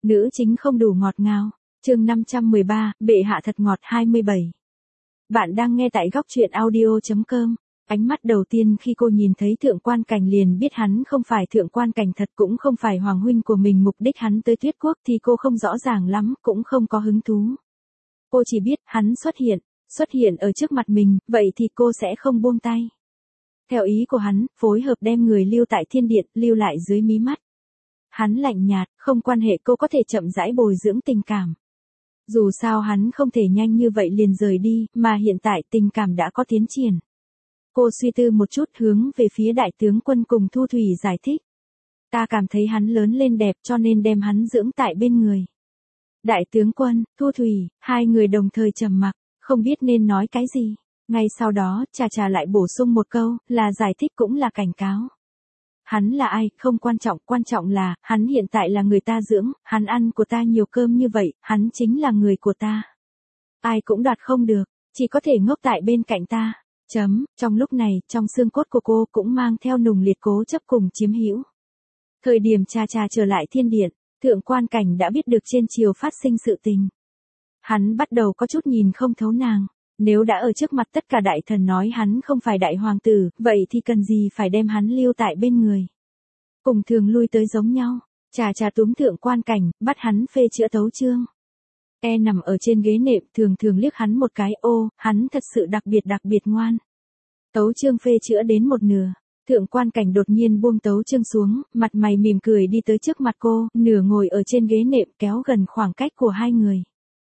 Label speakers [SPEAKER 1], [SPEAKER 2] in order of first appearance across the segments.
[SPEAKER 1] Nữ chính không đủ ngọt ngào. Chương 513, bệ hạ thật ngọt 27. Bạn đang nghe tại góc truyện audio.com. Ánh mắt đầu tiên khi cô nhìn thấy thượng quan cảnh liền biết hắn không phải thượng quan cảnh thật, cũng không phải hoàng huynh của mình. Mục đích hắn tới Tuyết Quốc thì cô không rõ ràng lắm, cũng không có hứng thú. Cô chỉ biết hắn xuất hiện ở trước mặt mình, vậy thì cô sẽ không buông tay. Theo ý của hắn, phối hợp đem người lưu tại thiên điện, lưu lại dưới mí mắt. Hắn lạnh nhạt, không quan hệ, cô có thể chậm rãi bồi dưỡng tình cảm. Dù sao hắn không thể nhanh như vậy liền rời đi, mà hiện tại tình cảm đã có tiến triển. Cô suy tư một chút, hướng về phía đại tướng quân cùng Thu Thủy giải thích. Ta cảm thấy hắn lớn lên đẹp cho nên đem hắn dưỡng tại bên người. Đại tướng quân, Thu Thủy, hai người đồng thời trầm mặc, không biết nên nói cái gì. Ngay sau đó, Trà lại bổ sung một câu, là giải thích cũng là cảnh cáo. Hắn là ai, không quan trọng là, hắn hiện tại là người ta dưỡng, hắn ăn của ta nhiều cơm như vậy, hắn chính là người của ta. Ai cũng đoạt không được, chỉ có thể ngốc tại bên cạnh ta. Trong lúc này, trong xương cốt của cô cũng mang theo nùng liệt cố chấp cùng chiếm hữu. Thời điểm Trà trở lại thiên điện, thượng quan cảnh đã biết được trên triều phát sinh sự tình. Hắn bắt đầu có chút nhìn không thấu nàng. Nếu đã ở trước mặt tất cả đại thần nói hắn không phải đại hoàng tử, vậy thì cần gì phải đem hắn lưu tại bên người. Cùng thường lui tới giống nhau, Trà túm thượng quan cảnh, bắt hắn phê chữa tấu chương. Nằm ở trên ghế nệm, thường liếc hắn một cái, ô, hắn thật sự đặc biệt ngoan. Tấu chương phê chữa đến một nửa, thượng quan cảnh đột nhiên buông tấu chương xuống, mặt mày mỉm cười đi tới trước mặt cô, nửa ngồi ở trên ghế nệm kéo gần khoảng cách của hai người.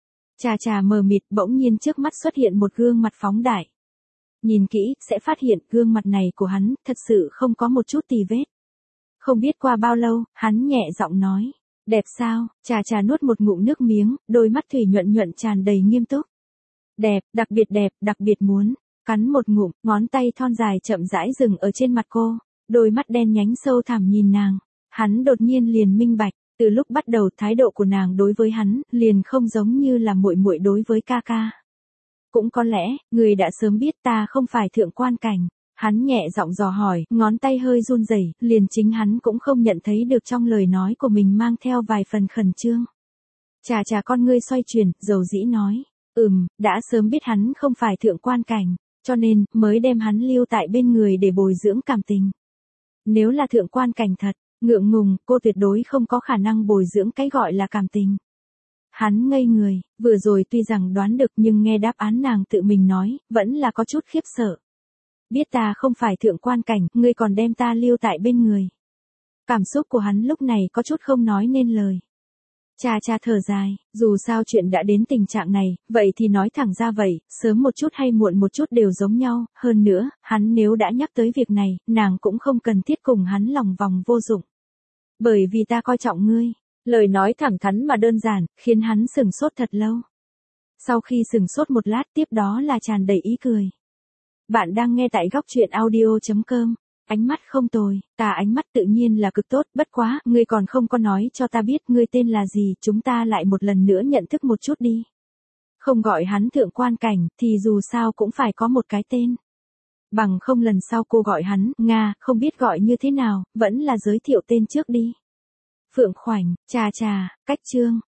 [SPEAKER 1] Trà mờ mịt, bỗng nhiên trước mắt xuất hiện một gương mặt phóng đại. Nhìn kỹ, sẽ phát hiện gương mặt này của hắn, thật sự không có một chút tì vết. Không biết qua bao lâu, hắn nhẹ giọng nói, đẹp sao? Trà nuốt một ngụm nước miếng, đôi mắt thủy nhuận tràn đầy nghiêm túc. Đẹp, đặc biệt muốn. Cắn một ngụm, ngón tay thon dài chậm rãi dừng ở trên mặt cô, đôi mắt đen nhánh sâu thẳm nhìn nàng. Hắn đột nhiên liền minh bạch. Từ lúc bắt đầu thái độ của nàng đối với hắn, liền không giống như là muội đối với ca ca. Cũng có lẽ, người đã sớm biết ta không phải thượng quan cảnh. Hắn nhẹ giọng dò hỏi, ngón tay hơi run rẩy, liền chính hắn cũng không nhận thấy được trong lời nói của mình mang theo vài phần khẩn trương. Trà con ngươi xoay chuyển, dầu dĩ nói, đã sớm biết hắn không phải thượng quan cảnh, cho nên, mới đem hắn lưu tại bên người để bồi dưỡng cảm tình. Nếu là thượng quan cảnh thật, ngượng ngùng, cô tuyệt đối không có khả năng bồi dưỡng cái gọi là cảm tình. Hắn ngây người, vừa rồi tuy rằng đoán được nhưng nghe đáp án nàng tự mình nói, vẫn là có chút khiếp sợ. Biết ta không phải thượng quan cảnh, ngươi còn đem ta lưu tại bên người. Cảm xúc của hắn lúc này có chút không nói nên lời. Trà thở dài, dù sao chuyện đã đến tình trạng này, vậy thì nói thẳng ra vậy, sớm một chút hay muộn một chút đều giống nhau, hơn nữa, hắn nếu đã nhắc tới việc này, nàng cũng không cần thiết cùng hắn lòng vòng vô dụng. Bởi vì ta coi trọng ngươi, lời nói thẳng thắn mà đơn giản, khiến hắn sửng sốt thật lâu. Sau khi sửng sốt một lát tiếp đó là tràn đầy ý cười. Bạn đang nghe tại góc truyện audio.com. Ánh mắt không tồi, ánh mắt tự nhiên là cực tốt, bất quá, ngươi còn không có nói cho ta biết ngươi tên là gì, chúng ta lại một lần nữa nhận thức một chút đi. Không gọi hắn thượng quan cảnh, thì dù sao cũng phải có một cái tên. Bằng không lần sau cô gọi hắn, Nga, không biết gọi như thế nào, vẫn là giới thiệu tên trước đi. Phượng Khoảnh, Trà, cách chương.